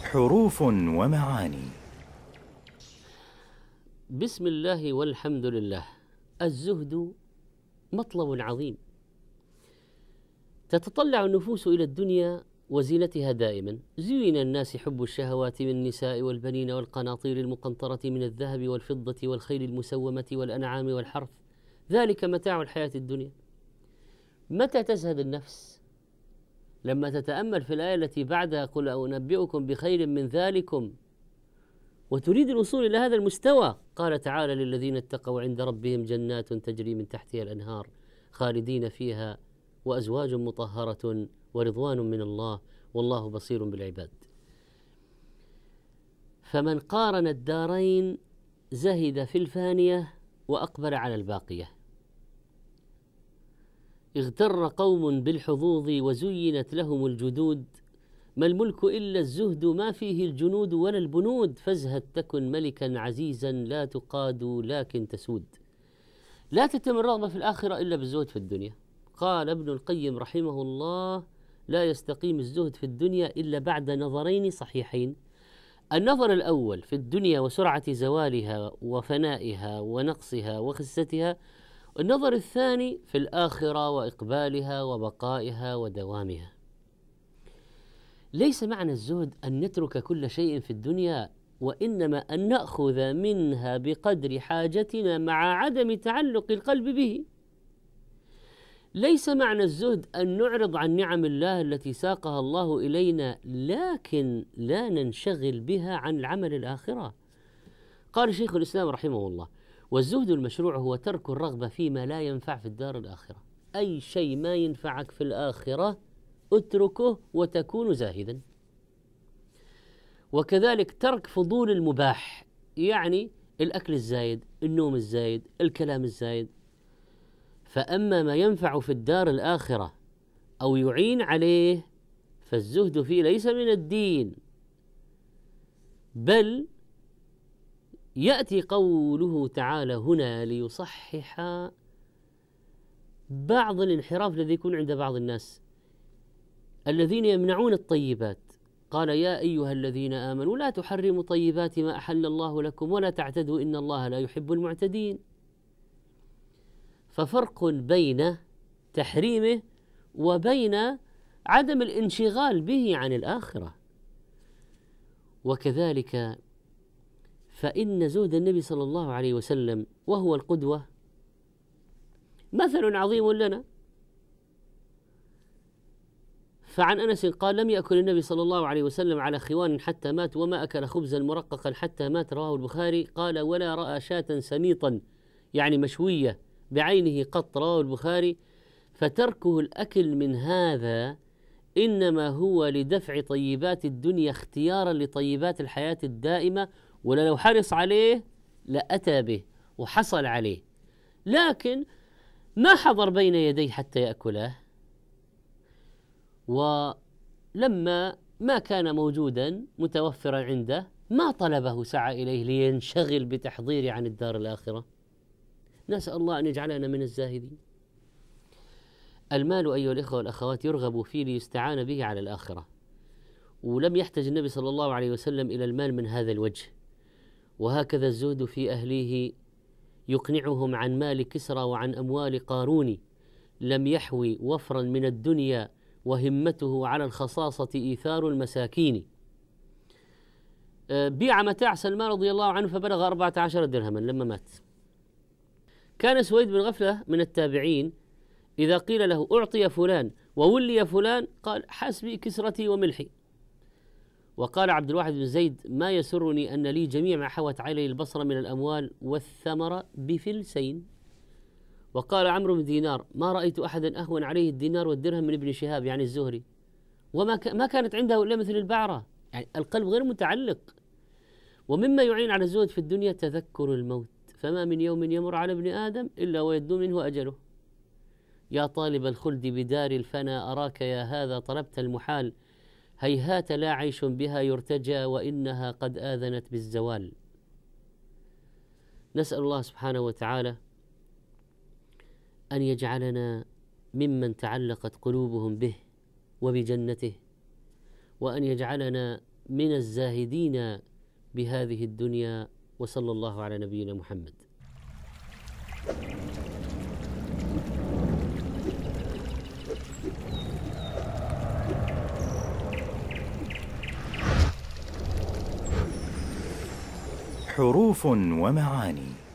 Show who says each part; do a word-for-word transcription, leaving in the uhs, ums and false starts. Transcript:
Speaker 1: حروف ومعاني.
Speaker 2: بسم الله والحمد لله. الزهد مطلب عظيم، تتطلع النفوس إلى الدنيا وزينتها دائما. زين الناس حب الشهوات من النساء والبنين والقناطير المقنطرة من الذهب والفضة والخيل المسومة والأنعام والحرث، ذلك متاع الحياة الدنيا. متى تزهد النفس؟ لما تتأمل في الآية التي بعدها: قل أنبئكم بخير من ذلكم، وتريد الوصول إلى هذا المستوى. قال تعالى: للذين اتقوا عند ربهم جنات تجري من تحتها الأنهار خالدين فيها وأزواج مطهرة ورضوان من الله والله بصير بالعباد. فمن قارن الدارين زهد في الفانية وأقبل على الباقية. اغتر قوم بالحظوظ وزينت لهم الجدود، ما الملك إلا الزهد ما فيه الجنود ولا البنود، فازهد تكن ملكا عزيزا لا تقاد لكن تسود. لا تتم الرغبة في الآخرة إلا بالزهد في الدنيا. قال ابن القيم رحمه الله: لا يستقيم الزهد في الدنيا إلا بعد نظرين صحيحين. النظر الأول في الدنيا وسرعة زوالها وفنائها ونقصها وخستها، النظر الثاني في الآخرة وإقبالها وبقائها ودوامها. ليس معنى الزهد أن نترك كل شيء في الدنيا، وإنما أن نأخذ منها بقدر حاجتنا مع عدم تعلق القلب به. ليس معنى الزهد أن نعرض عن نعم الله التي ساقها الله إلينا لكن لا ننشغل بها عن العمل الآخرة. قال شيخ الإسلام رحمه الله: والزهد المشروع هو ترك الرغبة فيما لا ينفع في الدار الآخرة. أي شيء ما ينفعك في الآخرة اتركه وتكون زاهدا. وكذلك ترك فضول المباح، يعني الأكل الزايد، النوم الزايد، الكلام الزايد. فأما ما ينفع في الدار الآخرة أو يعين عليه فالزهد فيه ليس من الدين، بل يأتي قوله تعالى هنا ليصحح بعض الانحراف الذي يكون عند بعض الناس الذين يمنعون الطيبات. قال: يا أيها الذين آمنوا لا تحرموا طيبات ما أحل الله لكم ولا تعتدوا إن الله لا يحب المعتدين. ففرق بين تحريمه وبين عدم الانشغال به عن الآخرة. وكذلك فإن زهد النبي صلى الله عليه وسلم وهو القدوة مثل عظيم لنا. فعن أنس قال: لم يأكل النبي صلى الله عليه وسلم على خوان حتى مات، وما أكل خبزا مرققا حتى مات، رواه البخاري. قال: ولا رأى شاة سميطا يعني مشوية بعينه قط، رواه البخاري. فتركه الأكل من هذا إنما هو لدفع طيبات الدنيا اختيارا لطيبات الحياة الدائمة، ولا لو حرص عليه لأتى به وحصل عليه، لكن ما حضر بين يديه حتى يأكله. ولما ما كان موجودا متوفرا عنده ما طلبه، سعى إليه لينشغل بتحضيره عن الدار الآخرة. نسأل الله أن يجعلنا من الزاهدين. المال أيها الإخوة والأخوات يرغب فيه ليستعان به على الآخرة، ولم يحتج النبي صلى الله عليه وسلم إلى المال من هذا الوجه. وهكذا الزهد في أهليه يقنعهم عن مال كسرى وعن أموال قارون، لم يحوي وفرا من الدنيا وهمته على الخصاصة إيثار المساكين. بيع متاع سلمان رضي الله عنه فبلغ أربعة عشر درهما لما مات. كان سويد بن غفلة من التابعين إذا قيل له أعطي فلان وولي فلان قال: حسبي كسرتي وملحي. وقال عبد الواحد بن زيد: ما يسرني أن لي جميع ما حوت عليه البصرة من الأموال والثمرة بفلسين. وقال عمرو بن دينار: ما رأيت أحدا أهون عليه الدينار والدرهم من ابن شهاب يعني الزهري، وما ك... ما كانت عنده إلا مثل البعرة، يعني القلب غير متعلق. ومما يعين على الزهد في الدنيا تذكر الموت، فما من يوم يمر على ابن آدم إلا ويدنو منه أجله. يا طالب الخلد بدار الفنى أراك يا هذا طلبت المحال، هيهات لا عيش بها يرتجى وإنها قد آذنت بالزوال. نسأل الله سبحانه وتعالى أن يجعلنا ممن تعلقت قلوبهم به وبجنته، وأن يجعلنا من الزاهدين بهذه الدنيا. وصلى الله على نبينا محمد.
Speaker 1: حروف ومعاني.